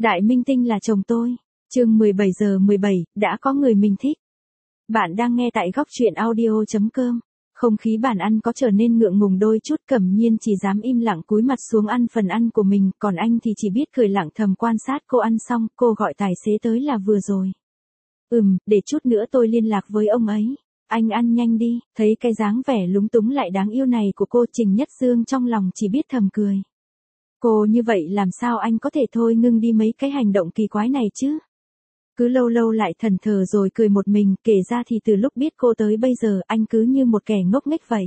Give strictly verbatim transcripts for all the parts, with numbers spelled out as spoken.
Đại minh tinh là chồng tôi. Chương mười bảy giờ mười bảy, đã có người mình thích. Bạn đang nghe tại góc truyện audio chấm com. Không khí bàn ăn có trở nên ngượng ngùng đôi chút, Cẩm Nhiên chỉ dám im lặng cúi mặt xuống ăn phần ăn của mình, còn anh thì chỉ biết cười lặng thầm quan sát cô ăn xong, cô gọi tài xế tới là vừa rồi. Ừm, để chút nữa tôi liên lạc với ông ấy. Anh ăn nhanh đi. Thấy cái dáng vẻ lúng túng lại đáng yêu này của cô, Trình Nhất Dương trong lòng chỉ biết thầm cười. Cô như vậy làm sao anh có thể thôi ngưng đi mấy cái hành động kỳ quái này chứ? Cứ lâu lâu lại thẫn thờ rồi cười một mình, kể ra thì từ lúc biết cô tới bây giờ anh cứ như một kẻ ngốc nghếch vậy.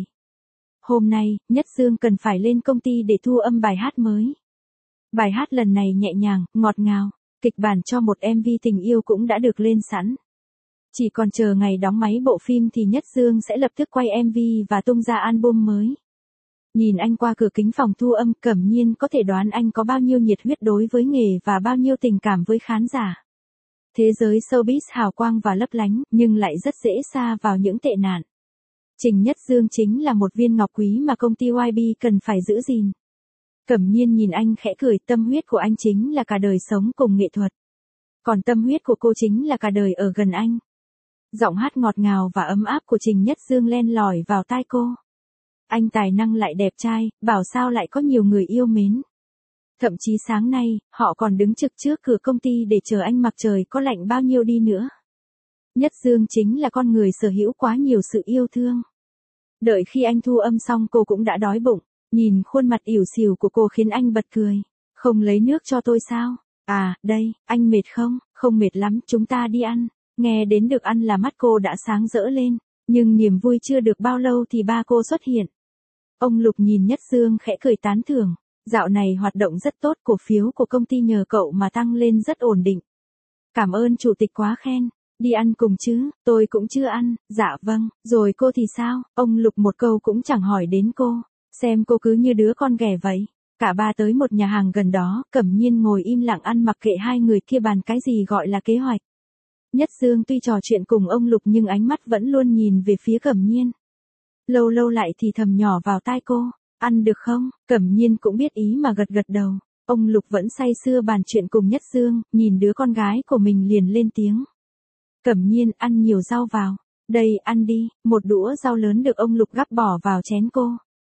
Hôm nay, Nhất Dương cần phải lên công ty để thu âm bài hát mới. Bài hát lần này nhẹ nhàng, ngọt ngào, kịch bản cho một em vê tình yêu cũng đã được lên sẵn. Chỉ còn chờ ngày đóng máy bộ phim thì Nhất Dương sẽ lập tức quay em vê và tung ra album mới. Nhìn anh qua cửa kính phòng thu âm, Cẩm Nhiên có thể đoán anh có bao nhiêu nhiệt huyết đối với nghề và bao nhiêu tình cảm với khán giả. Thế giới showbiz hào quang và lấp lánh, nhưng lại rất dễ sa vào những tệ nạn. Trình Nhất Dương chính là một viên ngọc quý mà công ty Y B cần phải giữ gìn. Cẩm Nhiên nhìn anh khẽ cười, tâm huyết của anh chính là cả đời sống cùng nghệ thuật. Còn tâm huyết của cô chính là cả đời ở gần anh. Giọng hát ngọt ngào và ấm áp của Trình Nhất Dương len lỏi vào tai cô. Anh tài năng lại đẹp trai, bảo sao lại có nhiều người yêu mến. Thậm chí sáng nay, họ còn đứng trực trước cửa công ty để chờ anh mặc trời có lạnh bao nhiêu đi nữa. Nhất Dương chính là con người sở hữu quá nhiều sự yêu thương. Đợi khi anh thu âm xong cô cũng đã đói bụng, nhìn khuôn mặt ỉu xìu của cô khiến anh bật cười. Không lấy nước cho tôi sao? À, đây, anh mệt không? Không mệt lắm, chúng ta đi ăn. Nghe đến được ăn là mắt cô đã sáng rỡ lên, nhưng niềm vui chưa được bao lâu thì ba cô xuất hiện. Ông Lục nhìn Nhất Dương khẽ cười tán thưởng. Dạo này hoạt động rất tốt, cổ phiếu của công ty nhờ cậu mà tăng lên rất ổn định. Cảm ơn chủ tịch quá khen. Đi ăn cùng chứ? Tôi cũng chưa ăn. Dạ vâng. Rồi cô thì sao? Ông Lục một câu cũng chẳng hỏi đến cô. Xem cô cứ như đứa con ghẻ vậy. Cả ba tới một nhà hàng gần đó, Cẩm Nhiên ngồi im lặng ăn mặc kệ hai người kia bàn cái gì gọi là kế hoạch. Nhất Dương tuy trò chuyện cùng ông Lục nhưng ánh mắt vẫn luôn nhìn về phía Cẩm Nhiên. Lâu lâu lại thì thầm nhỏ vào tai cô. Ăn được không? Cẩm Nhiên cũng biết ý mà gật gật đầu. Ông Lục vẫn say sưa bàn chuyện cùng Nhất Dương, nhìn đứa con gái của mình liền lên tiếng. Cẩm Nhiên, ăn nhiều rau vào. Đây, ăn đi. Một đũa rau lớn được ông Lục gắp bỏ vào chén cô.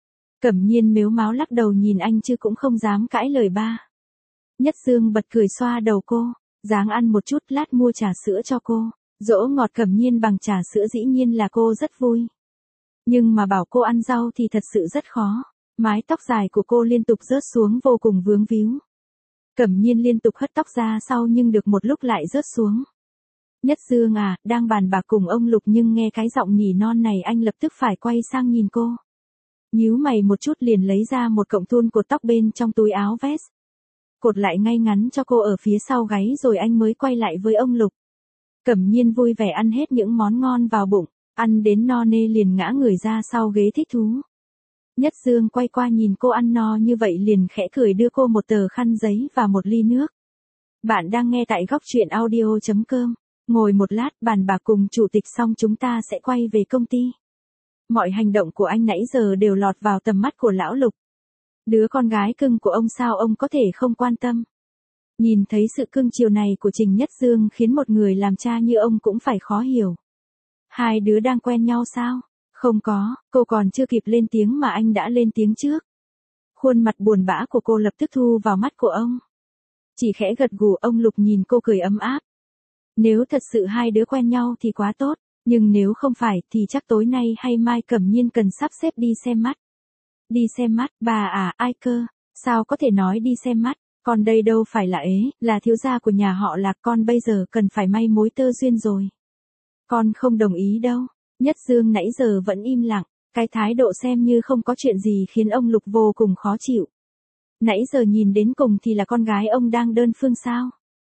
Cẩm Nhiên mếu máo lắc đầu nhìn anh chứ cũng không dám cãi lời ba. Nhất Dương bật cười xoa đầu cô. Ráng ăn một chút, lát mua trà sữa cho cô. Dỗ ngọt Cẩm Nhiên bằng trà sữa dĩ nhiên là cô rất vui. Nhưng mà bảo cô ăn rau thì thật sự rất khó. Mái tóc dài của cô liên tục rớt xuống vô cùng vướng víu. Cẩm Nhiên liên tục hất tóc ra sau nhưng được một lúc lại rớt xuống. Nhất Dương à, đang bàn bạc cùng ông Lục nhưng nghe cái giọng nỉ non này anh lập tức phải quay sang nhìn cô. Nhíu mày một chút liền lấy ra một cọng thun cột tóc bên trong túi áo vest. Cột lại ngay ngắn cho cô ở phía sau gáy rồi anh mới quay lại với ông Lục. Cẩm Nhiên vui vẻ ăn hết những món ngon vào bụng, ăn đến no nê liền ngã người ra sau ghế thích thú. Nhất Dương quay qua nhìn cô ăn no như vậy liền khẽ cười đưa cô một tờ khăn giấy và một ly nước. Bạn đang nghe tại góc truyện audio chấm com. Ngồi một lát bàn bạc cùng chủ tịch xong chúng ta sẽ quay về công ty. Mọi hành động của anh nãy giờ đều lọt vào tầm mắt của lão Lục. Đứa con gái cưng của ông sao ông có thể không quan tâm. Nhìn thấy sự cưng chiều này của Trình Nhất Dương khiến một người làm cha như ông cũng phải khó hiểu. Hai đứa đang quen nhau sao? Không có, cô còn chưa kịp lên tiếng mà anh đã lên tiếng trước. Khuôn mặt buồn bã của cô lập tức thu vào mắt của ông. Chỉ khẽ gật gù, ông Lục nhìn cô cười ấm áp. Nếu thật sự hai đứa quen nhau thì quá tốt, nhưng nếu không phải thì chắc tối nay hay mai Cẩm Nhiên cần sắp xếp đi xem mắt. Đi xem mắt, bà à, ai cơ? Sao có thể nói đi xem mắt? Con đây đâu phải là ế, là thiếu gia của nhà họ Lạc, con bây giờ cần phải may mối tơ duyên rồi. Con không đồng ý đâu. Nhất Dương nãy giờ vẫn im lặng, cái thái độ xem như không có chuyện gì khiến ông Lục vô cùng khó chịu. Nãy giờ nhìn đến cùng thì là con gái ông đang đơn phương sao?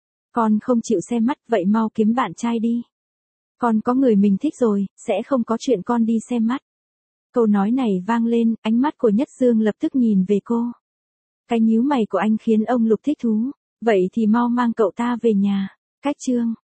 Con không chịu xem mắt, vậy mau kiếm bạn trai đi. Con có người mình thích rồi, sẽ không có chuyện con đi xem mắt. Câu nói này vang lên, ánh mắt của Nhất Dương lập tức nhìn về cô. Cái nhíu mày của anh khiến ông Lục thích thú. Vậy thì mau mang cậu ta về nhà. Cách chương.